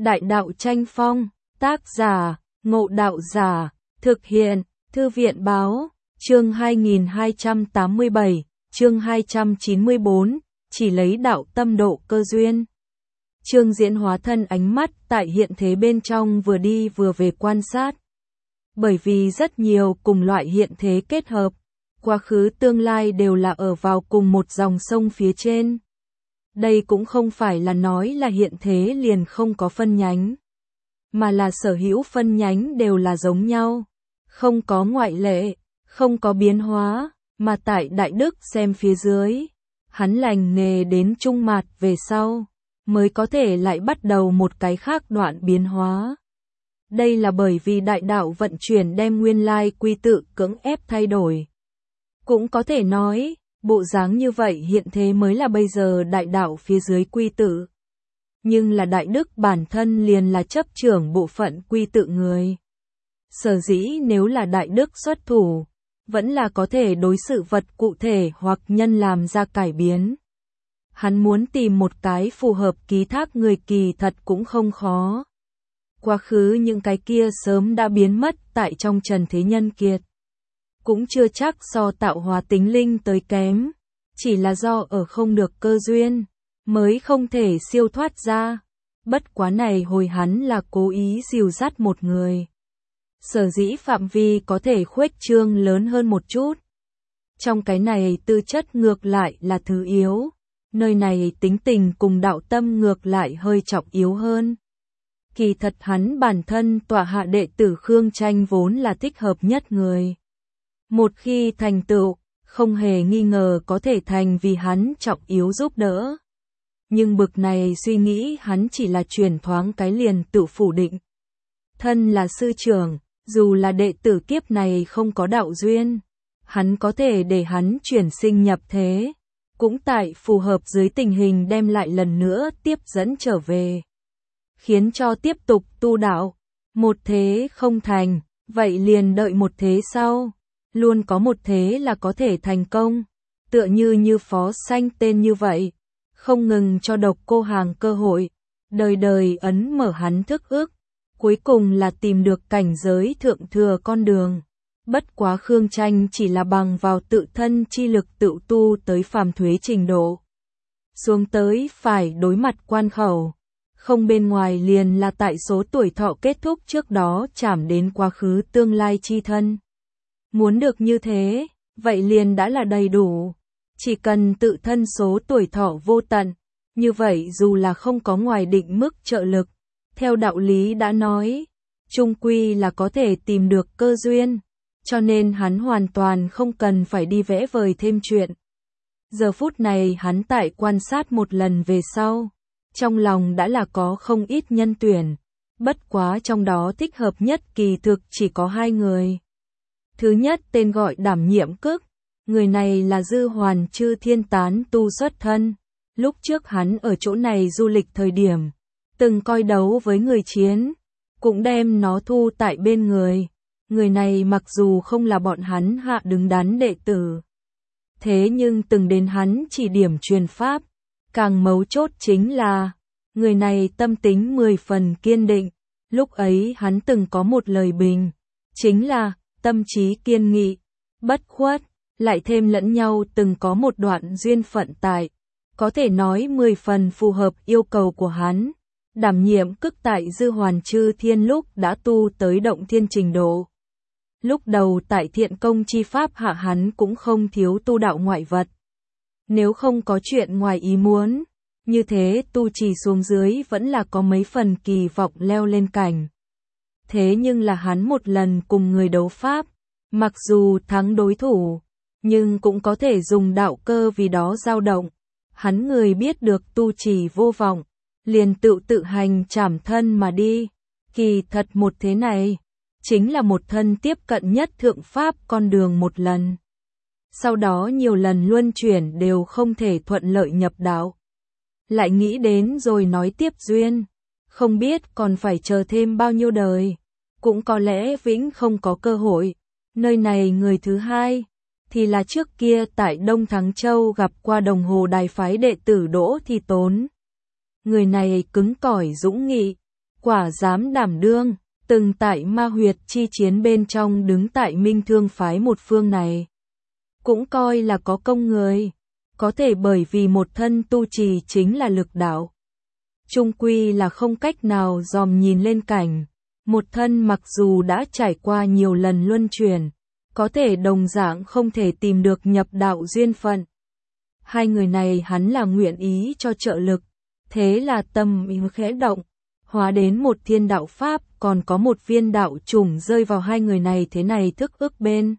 Đại đạo tranh phong, tác giả, Ngộ Đạo Giả, thực hiện, Thư viện báo, chương 2287, chương 294, chỉ lấy đạo tâm độ cơ duyên. Trương Diễn hóa thân ánh mắt tại hiện thế bên trong vừa đi vừa về quan sát. Bởi vì rất nhiều cùng loại hiện thế kết hợp, quá khứ tương lai đều là ở vào cùng một dòng sông phía trên. Đây cũng không phải là nói là hiện thế liền không có phân nhánh, mà là sở hữu phân nhánh đều là giống nhau, không có ngoại lệ, không có biến hóa, mà tại Đại Đức xem phía dưới, hắn lành nghề đến trung mạt về sau, mới có thể lại bắt đầu một cái khác đoạn biến hóa. Đây là bởi vì đại đạo vận chuyển đem nguyên lai quy tự cưỡng ép thay đổi. Cũng có thể nói, bộ dáng như vậy hiện thế mới là bây giờ đại đạo phía dưới quy tự. Nhưng là Đại Đức bản thân liền là chấp trưởng bộ phận quy tự người. Sở dĩ nếu là Đại Đức xuất thủ, vẫn là có thể đối sự vật cụ thể hoặc nhân làm ra cải biến. Hắn muốn tìm một cái phù hợp ký thác người kỳ thật cũng không khó. Quá khứ những cái kia sớm đã biến mất tại trong trần thế nhân kiệt. Cũng chưa chắc so tạo hóa tính linh tới kém, chỉ là do ở không được cơ duyên, mới không thể siêu thoát ra. Bất quá này hồi hắn là cố ý dìu dắt một người. Sở dĩ phạm vi có thể khuếch trương lớn hơn một chút. Trong cái này tư chất ngược lại là thứ yếu, nơi này tính tình cùng đạo tâm ngược lại hơi trọng yếu hơn. Kỳ thật hắn bản thân tọa hạ đệ tử Khương Tranh vốn là thích hợp nhất người. Một khi thành tựu, không hề nghi ngờ có thể thành vì hắn trọng yếu giúp đỡ. Nhưng bực này suy nghĩ hắn chỉ là chuyển thoáng cái liền tự phủ định. Thân là sư trưởng, dù là đệ tử kiếp này không có đạo duyên, hắn có thể để hắn chuyển sinh nhập thế, cũng tại phù hợp dưới tình hình đem lại lần nữa tiếp dẫn trở về. Khiến cho tiếp tục tu đạo, một thế không thành, vậy liền đợi một thế sau, luôn có một thế là có thể thành công, tựa như Phó Sanh tên như vậy, không ngừng cho Độc Cô Hàng cơ hội, đời đời ấn mở hắn thức ức, cuối cùng là tìm được cảnh giới thượng thừa con đường. Bất quá Khương Tranh chỉ là bằng vào tự thân chi lực tự tu tới phàm thuế trình độ. Xuống tới phải đối mặt quan khẩu. Không bên ngoài liền là tại số tuổi thọ kết thúc trước đó chạm đến quá khứ tương lai chi thân. Muốn được như thế, vậy liền đã là đầy đủ. Chỉ cần tự thân số tuổi thọ vô tận, như vậy dù là không có ngoài định mức trợ lực, theo đạo lý đã nói, chung quy là có thể tìm được cơ duyên, cho nên hắn hoàn toàn không cần phải đi vẽ vời thêm chuyện. Giờ phút này hắn tại quan sát một lần về sau, trong lòng đã là có không ít nhân tuyển, bất quá trong đó thích hợp nhất kỳ thực chỉ có hai người. Thứ nhất tên gọi Đảm Nhiệm Cức, người này là Dư Hoàn Chư Thiên tán tu xuất thân, lúc trước hắn ở chỗ này du lịch thời điểm, từng coi đấu với người chiến, cũng đem nó thu tại bên người. Người này mặc dù không là bọn hắn hạ đứng đắn đệ tử, thế nhưng từng đến hắn chỉ điểm truyền pháp. Càng mấu chốt chính là, người này tâm tính 10 phần kiên định, lúc ấy hắn từng có một lời bình, chính là, tâm trí kiên nghị, bất khuất, lại thêm lẫn nhau từng có một đoạn duyên phận tại, có thể nói 10 phần phù hợp yêu cầu của hắn. Đảm Nhiệm Cức tại Dư Hoàn Chư Thiên lúc đã tu tới động thiên trình độ. Lúc đầu tại Thiện Công chi pháp hạ hắn cũng không thiếu tu đạo ngoại vật. Nếu không có chuyện ngoài ý muốn, như thế tu trì xuống dưới vẫn là có mấy phần kỳ vọng leo lên cảnh. Thế nhưng là hắn một lần cùng người đấu pháp, mặc dù thắng đối thủ, nhưng cũng có thể dùng đạo cơ vì đó dao động. Hắn người biết được tu trì vô vọng, liền tự hành trảm thân mà đi. Kỳ thật một thế này, chính là một thân tiếp cận nhất thượng pháp con đường một lần. Sau đó nhiều lần luân chuyển đều không thể thuận lợi nhập đạo. Lại nghĩ đến rồi nói tiếp duyên, không biết còn phải chờ thêm bao nhiêu đời, cũng có lẽ vĩnh không có cơ hội. Nơi này người thứ hai, thì là trước kia tại Đông Thắng Châu gặp qua Đồng Hồ Đài phái đệ tử Đỗ Thi Tốn. Người này cứng cỏi dũng nghị, quả dám đảm đương, từng tại ma huyệt chi chiến bên trong đứng tại Minh Thương phái một phương này. Cũng coi là có công người, có thể bởi vì một thân tu trì chính là lực đạo. Chung quy là không cách nào dòm nhìn lên cảnh, một thân mặc dù đã trải qua nhiều lần luân chuyển, có thể đồng dạng không thể tìm được nhập đạo duyên phận. Hai người này hắn là nguyện ý cho trợ lực, thế là tâm ý khẽ động, hóa đến một thiên đạo pháp, còn có một viên đạo chủng rơi vào hai người này thức ức bên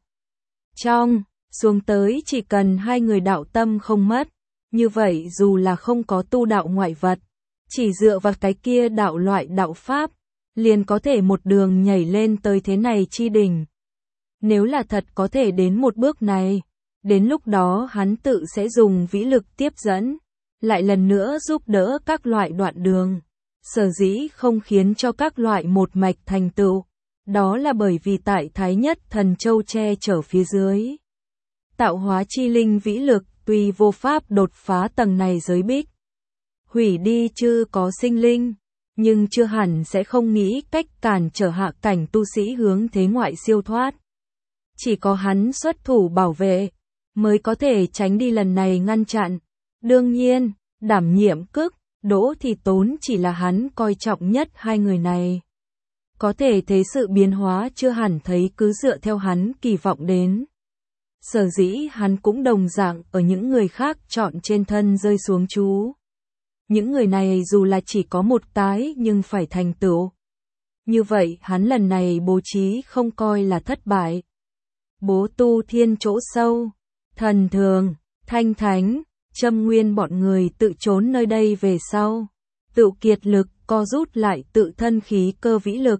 trong, xuống tới chỉ cần hai người đạo tâm không mất, như vậy dù là không có tu đạo ngoại vật, chỉ dựa vào cái kia đạo loại đạo pháp, liền có thể một đường nhảy lên tới thế này chi đỉnh. Nếu là thật có thể đến một bước này, đến lúc đó hắn tự sẽ dùng vĩ lực tiếp dẫn, lại lần nữa giúp đỡ các loại đoạn đường. Sở dĩ không khiến cho các loại một mạch thành tựu, đó là bởi vì tại Thái Nhất Thần Châu che chở phía dưới. Tạo hóa chi linh vĩ lực tuy vô pháp đột phá tầng này giới bích, hủy đi chưa có sinh linh, nhưng chưa hẳn sẽ không nghĩ cách cản trở hạ cảnh tu sĩ hướng thế ngoại siêu thoát. Chỉ có hắn xuất thủ bảo vệ, mới có thể tránh đi lần này ngăn chặn. Đương nhiên, đảm nhiệm cức, Đỗ thì Tốn chỉ là hắn coi trọng nhất hai người này. Có thể thấy sự biến hóa chưa hẳn thấy cứ dựa theo hắn kỳ vọng đến. Sở dĩ hắn cũng đồng dạng ở những người khác chọn trên thân rơi xuống chú. Những người này dù là chỉ có một cái nhưng phải thành tựu. Như vậy hắn lần này bố trí không coi là thất bại. Bố tu thiên chỗ sâu, thần thường, thanh thánh, Châm Nguyên bọn người tự trốn nơi đây về sau. Tự kiệt lực, co rút lại tự thân khí cơ vĩ lực.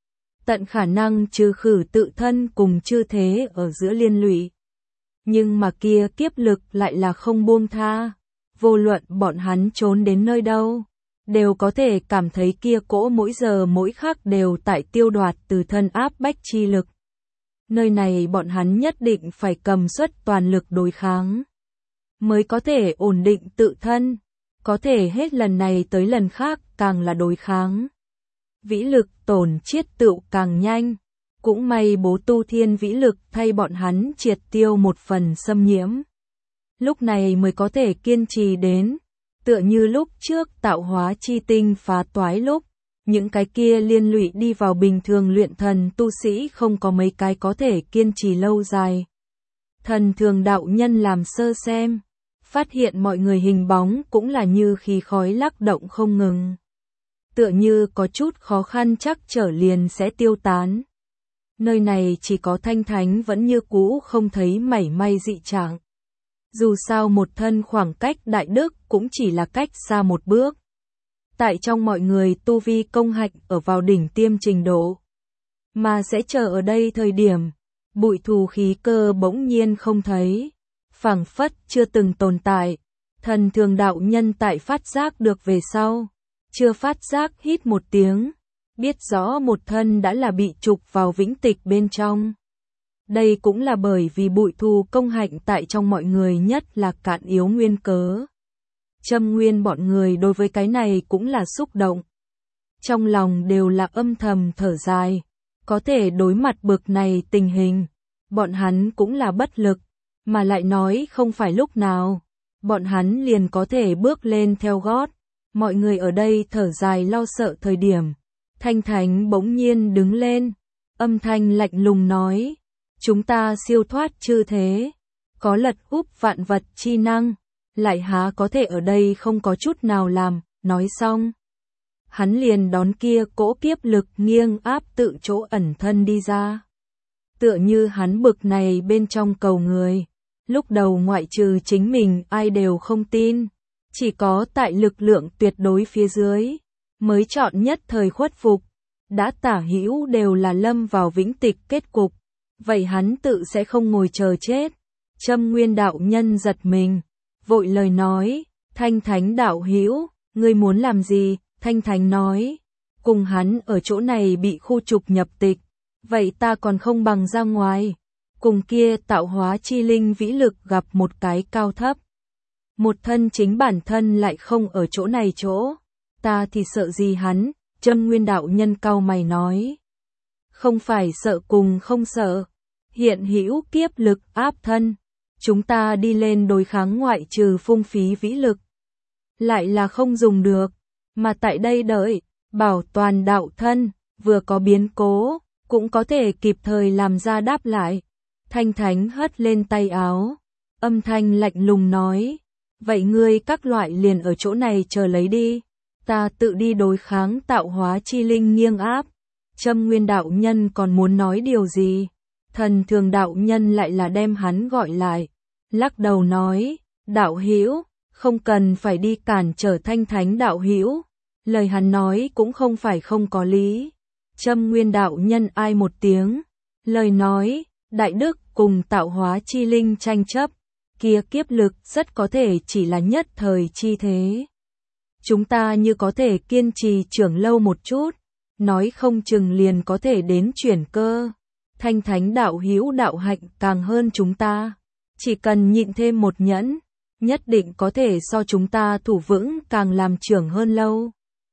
Tận khả năng trừ khử tự thân cùng chư thế ở giữa liên lụy. Nhưng mà kia kiếp lực lại là không buông tha. Vô luận bọn hắn trốn đến nơi đâu, đều có thể cảm thấy kia cỗ mỗi giờ mỗi khắc đều tại tiêu đoạt từ thân áp bách chi lực. Nơi này bọn hắn nhất định phải cầm suất toàn lực đối kháng, mới có thể ổn định tự thân, có thể hết lần này tới lần khác càng là đối kháng. Vĩ lực tổn chiết tựu càng nhanh, cũng may bố tu thiên vĩ lực thay bọn hắn triệt tiêu một phần xâm nhiễm. Lúc này mới có thể kiên trì đến, tựa như lúc trước tạo hóa chi tinh phá toái lúc, những cái kia liên lụy đi vào bình thường luyện thần tu sĩ không có mấy cái có thể kiên trì lâu dài. Thần thường đạo nhân làm sơ xem, phát hiện mọi người hình bóng cũng là như khí khói lắc động không ngừng. Tựa như có chút khó khăn chắc trở liền sẽ tiêu tán. Nơi này chỉ có Thanh Thánh vẫn như cũ không thấy mảy may dị trạng. Dù sao một thân khoảng cách đại đức cũng chỉ là cách xa một bước. Tại trong mọi người tu vi công hạnh ở vào đỉnh tiêm trình độ. Mà sẽ chờ ở đây thời điểm, bụi thù khí cơ bỗng nhiên không thấy. Phảng phất chưa từng tồn tại. Thần thường đạo nhân tại phát giác được về sau. Chưa phát giác hít một tiếng. Biết rõ một thân đã là bị trục vào vĩnh tịch bên trong. Đây cũng là bởi vì bụi thù công hạnh tại trong mọi người nhất là cạn yếu nguyên cớ. Châm Nguyên bọn người đối với cái này cũng là xúc động. Trong lòng đều là âm thầm thở dài. Có thể đối mặt bực này tình hình. Bọn hắn cũng là bất lực. Mà lại nói không phải lúc nào. Bọn hắn liền có thể bước lên theo gót. Mọi người ở đây thở dài lo sợ thời điểm. Thanh Thánh bỗng nhiên đứng lên. Âm thanh lạnh lùng nói. Chúng ta siêu thoát chư thế. Có lật úp vạn vật chi năng. Lại há có thể ở đây không có chút nào làm. Nói xong. Hắn liền đón kia cỗ kiếp lực nghiêng áp tự chỗ ẩn thân đi ra. Tựa như hắn bực này bên trong cầu người. Lúc đầu ngoại trừ chính mình ai đều không tin. Chỉ có tại lực lượng tuyệt đối phía dưới. Mới chọn nhất thời khuất phục. Đã tả hữu đều là lâm vào vĩnh tịch kết cục. Vậy hắn tự sẽ không ngồi chờ chết. Châm Nguyên đạo nhân giật mình. Vội lời nói. Thanh Thánh đạo hữu, ngươi muốn làm gì? Thanh Thánh nói. Cùng hắn ở chỗ này bị khu trục nhập tịch. Vậy ta còn không bằng ra ngoài. Cùng kia tạo hóa chi linh vĩ lực gặp một cái cao thấp. Một thân chính bản thân lại không ở chỗ này chỗ. Ta thì sợ gì hắn, Châm Nguyên đạo nhân cau mày nói. Không phải sợ cùng không sợ. Hiện hữu kiếp lực áp thân. Chúng ta đi lên đối kháng ngoại trừ phung phí vĩ lực. Lại là không dùng được. Mà tại đây đợi, bảo toàn đạo thân, vừa có biến cố, cũng có thể kịp thời làm ra đáp lại. Thanh Thánh hất lên tay áo. Âm thanh lạnh lùng nói. Vậy ngươi các loại liền ở chỗ này chờ lấy đi. Ta tự đi đối kháng tạo hóa chi linh nghiêng áp. Châm Nguyên đạo nhân còn muốn nói điều gì? Thần Thường đạo nhân lại là đem hắn gọi lại. Lắc đầu nói, đạo hữu, không cần phải đi cản trở Thanh Thánh đạo hữu. Lời hắn nói cũng không phải không có lý. Châm Nguyên đạo nhân ai một tiếng. Lời nói, đại đức cùng tạo hóa chi linh tranh chấp. Kia kiếp lực rất có thể chỉ là nhất thời chi thế. Chúng ta như có thể kiên trì trưởng lâu một chút, nói không chừng liền có thể đến chuyển cơ. Thanh Thánh đạo hữu đạo hạnh càng hơn chúng ta, chỉ cần nhịn thêm một nhẫn, nhất định có thể so chúng ta thủ vững càng làm trưởng hơn lâu.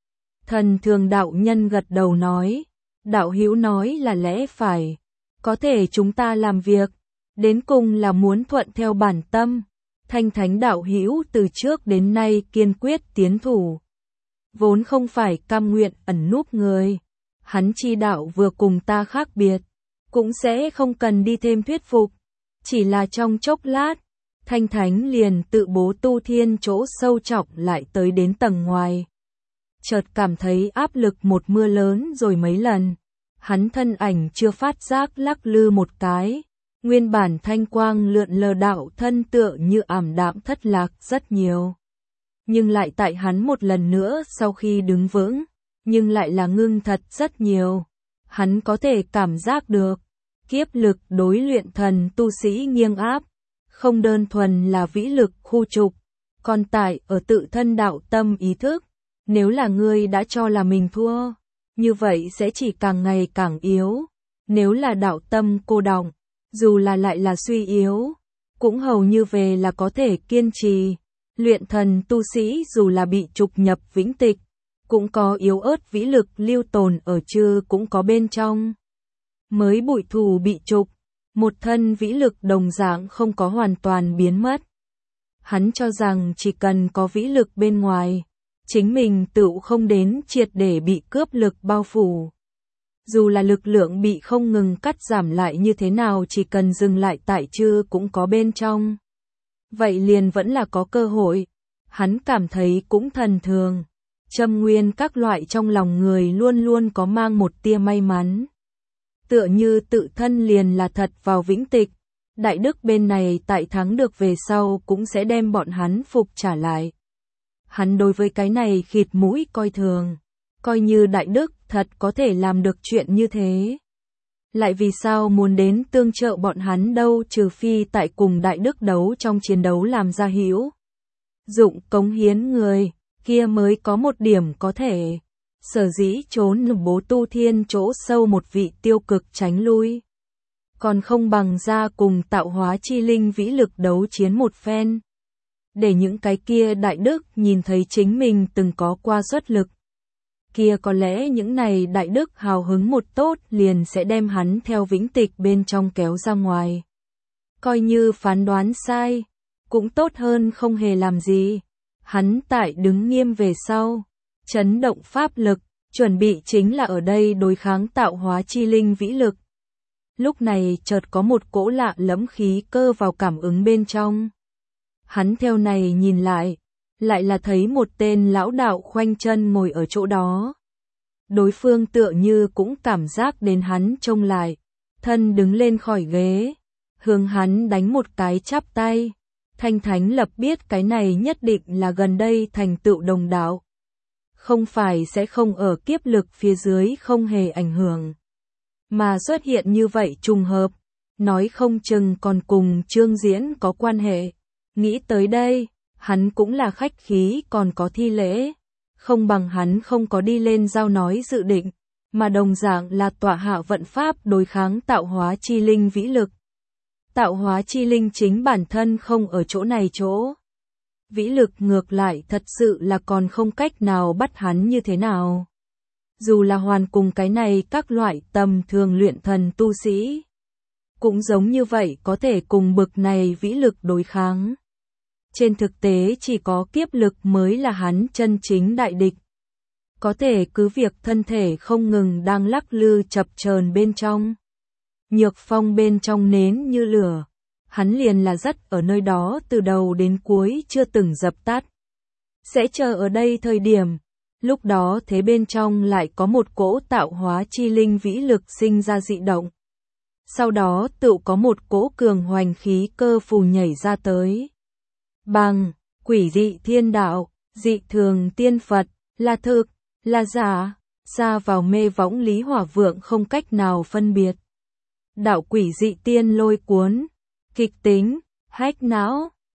Thần Thường đạo nhân gật đầu nói, đạo hữu nói là lẽ phải, có thể chúng ta làm việc, đến cùng là muốn thuận theo bản tâm. Thanh Thánh đạo hữu từ trước đến nay kiên quyết tiến thủ, vốn không phải cam nguyện ẩn núp người. Hắn chi đạo vừa cùng ta khác biệt, cũng sẽ không cần đi thêm thuyết phục. Chỉ là trong chốc lát, Thanh Thánh liền tự bố tu thiên chỗ sâu trọng lại tới đến tầng ngoài. Chợt cảm thấy áp lực một mưa lớn rồi mấy lần. Hắn thân ảnh chưa phát giác lắc lư một cái. Nguyên bản thanh quang lượn lờ đạo thân tựa như ảm đạm thất lạc rất nhiều. Nhưng lại tại hắn một lần nữa sau khi đứng vững, nhưng lại là ngưng thật rất nhiều. Hắn có thể cảm giác được, kiếp lực đối luyện thần tu sĩ nghiêng áp, không đơn thuần là vĩ lực khu trục, còn tại ở tự thân đạo tâm ý thức. Nếu là ngươi đã cho là mình thua, như vậy sẽ chỉ càng ngày càng yếu. Nếu là đạo tâm cô đọng, dù là lại là suy yếu, cũng hầu như về là có thể kiên trì. Luyện thần tu sĩ dù là bị trục nhập vĩnh tịch, cũng có yếu ớt vĩ lực lưu tồn ở chư cũng có bên trong. Mới bụi thù bị trục, một thân vĩ lực đồng dạng không có hoàn toàn biến mất. Hắn cho rằng chỉ cần có vĩ lực bên ngoài, chính mình tự không đến triệt để bị cướp lực bao phủ. Dù là lực lượng bị không ngừng cắt giảm lại như thế nào, chỉ cần dừng lại tại chư cũng có bên trong. Vậy liền vẫn là có cơ hội. Hắn cảm thấy cũng thần thường. Châm nguyên các loại trong lòng người luôn luôn có mang một tia may mắn. Tựa như tự thân liền là thật vào vĩnh tịch. Đại đức bên này tại thắng được về sau cũng sẽ đem bọn hắn phục trả lại. Hắn đối với cái này khịt mũi coi thường. Coi như đại đức thật có thể làm được chuyện như thế. Lại vì sao muốn đến tương trợ bọn hắn đâu, trừ phi tại cùng đại đức đấu trong chiến đấu làm ra hữu dụng cống hiến người, kia mới có một điểm có thể. Sở dĩ trốn bố tu thiên chỗ sâu một vị tiêu cực tránh lui. Còn không bằng ra cùng tạo hóa chi linh vĩ lực đấu chiến một phen. Để những cái kia đại đức nhìn thấy chính mình từng có qua xuất lực. Kia có lẽ những này đại đức hào hứng một tốt liền sẽ đem hắn theo vĩnh tịch bên trong kéo ra ngoài. Coi như phán đoán sai, cũng tốt hơn không hề làm gì. Hắn tại đứng nghiêm về sau, chấn động pháp lực, chuẩn bị chính là ở đây đối kháng tạo hóa chi linh vĩ lực. Lúc này chợt có một cỗ lạ lẫm khí cơ vào cảm ứng bên trong. Hắn theo này nhìn lại là thấy một tên lão đạo khoanh chân ngồi ở chỗ đó. Đối phương tựa như cũng cảm giác đến hắn trông lại, thân đứng lên khỏi ghế, hướng hắn đánh một cái chắp tay. Thanh Thánh lập biết cái này nhất định là gần đây thành tựu đồng đạo. Không phải sẽ không ở kiếp lực phía dưới không hề ảnh hưởng. Mà xuất hiện như vậy trùng hợp, nói không chừng còn cùng Trương Diễn có quan hệ. Nghĩ tới đây, hắn cũng là khách khí còn có thi lễ. Không bằng hắn không có đi lên giao nói dự định, mà đồng dạng là tọa hạ vận pháp đối kháng tạo hóa chi linh vĩ lực. Tạo hóa chi linh chính bản thân không ở chỗ này chỗ. Vĩ lực ngược lại thật sự là còn không cách nào bắt hắn như thế nào. Dù là hoàn cùng cái này các loại tầm thường luyện thần tu sĩ. Cũng giống như vậy có thể cùng bực này vĩ lực đối kháng. Trên thực tế chỉ có kiếp lực mới là hắn chân chính đại địch. Có thể cứ việc thân thể không ngừng đang lắc lư chập chờn bên trong. Nhược phong bên trong nến như lửa. Hắn liền là dắt ở nơi đó từ đầu đến cuối chưa từng dập tắt. Sẽ chờ ở đây thời điểm. Lúc đó thế bên trong lại có một cỗ tạo hóa chi linh vĩ lực sinh ra dị động. Sau đó tự có một cỗ cường hoành khí cơ phù nhảy ra tới. Bằng, quỷ dị thiên đạo, dị thường tiên Phật, là thực, là giả, xa vào mê võng Lý Hỏa Vượng không cách nào phân biệt. Đạo quỷ dị tiên lôi cuốn, kịch tính, hách não,